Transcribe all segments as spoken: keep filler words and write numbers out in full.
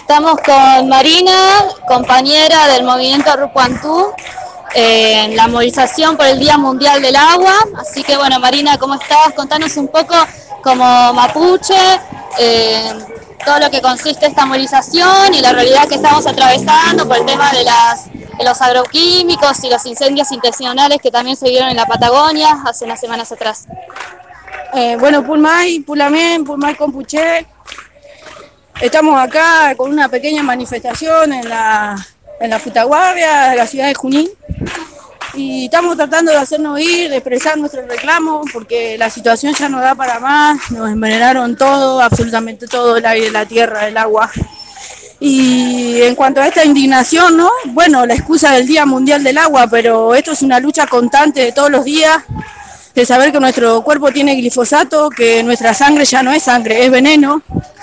Estamos con Marina, compañera del movimiento Rupuantú, eh, en la movilización por el Día Mundial del Agua. Así que bueno, Marina, ¿cómo estás? Contanos un poco como mapuche, eh, todo lo que consiste esta movilización y la realidad que estamos atravesando por el tema de, las, de los agroquímicos y los incendios intencionales que también se vieron en la Patagonia hace unas semanas atrás. Eh, bueno, Pulmay, Pulamén, Pulmay Compuché. Estamos acá con una pequeña manifestación en la, en la Putaguardia de la ciudad de Junín y estamos tratando de hacernos ir, de expresar nuestro reclamo porque la situación ya no da para más, nos envenenaron todo, absolutamente todo, el aire, la tierra, el agua. Y en cuanto a esta indignación, ¿no? Bueno, la excusa del Día Mundial del Agua, pero esto es una lucha constante de todos los días, de saber que nuestro cuerpo tiene glifosato, que nuestra sangre ya no es sangre, es veneno.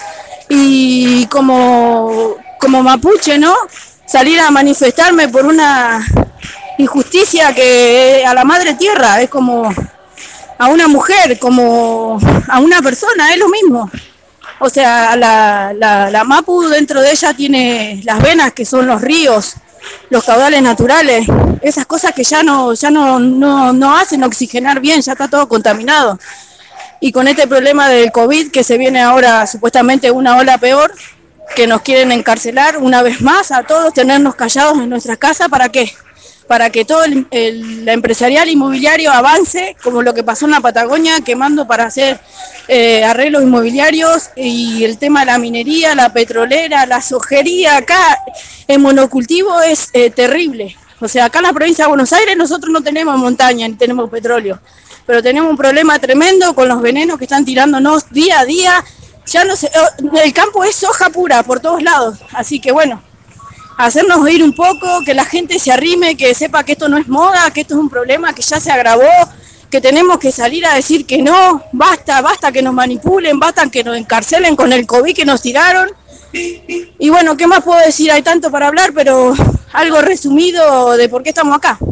Y como, como mapuche, ¿no? Salir a manifestarme por una injusticia que a la madre tierra, es como a una mujer, como a una persona, es lo mismo. O sea, la, la, la mapu dentro de ella tiene las venas que son los ríos, los caudales naturales, esas cosas que ya no, ya no, no, no hacen oxigenar bien, ya está todo contaminado. Y con este problema del COVID que se viene ahora supuestamente una ola peor, que nos quieren encarcelar una vez más a todos, tenernos callados en nuestras casas, ¿para qué? Para que todo el, el empresarial inmobiliario avance, como lo que pasó en la Patagonia, quemando para hacer eh, arreglos inmobiliarios, y el tema de la minería, la petrolera, la sojería, acá en monocultivo es eh, terrible. O sea, acá en la provincia de Buenos Aires nosotros no tenemos montaña ni tenemos petróleo, pero tenemos un problema tremendo con los venenos que están tirándonos día a día. Ya no sé, el campo es soja pura por todos lados, así que bueno, hacernos oír un poco, que la gente se arrime, que sepa que esto no es moda, que esto es un problema que ya se agravó, que tenemos que salir a decir que no, basta, basta que nos manipulen, basta que nos encarcelen con el COVID que nos tiraron. Y bueno, ¿qué más puedo decir? Hay tanto para hablar, pero algo resumido de por qué estamos acá.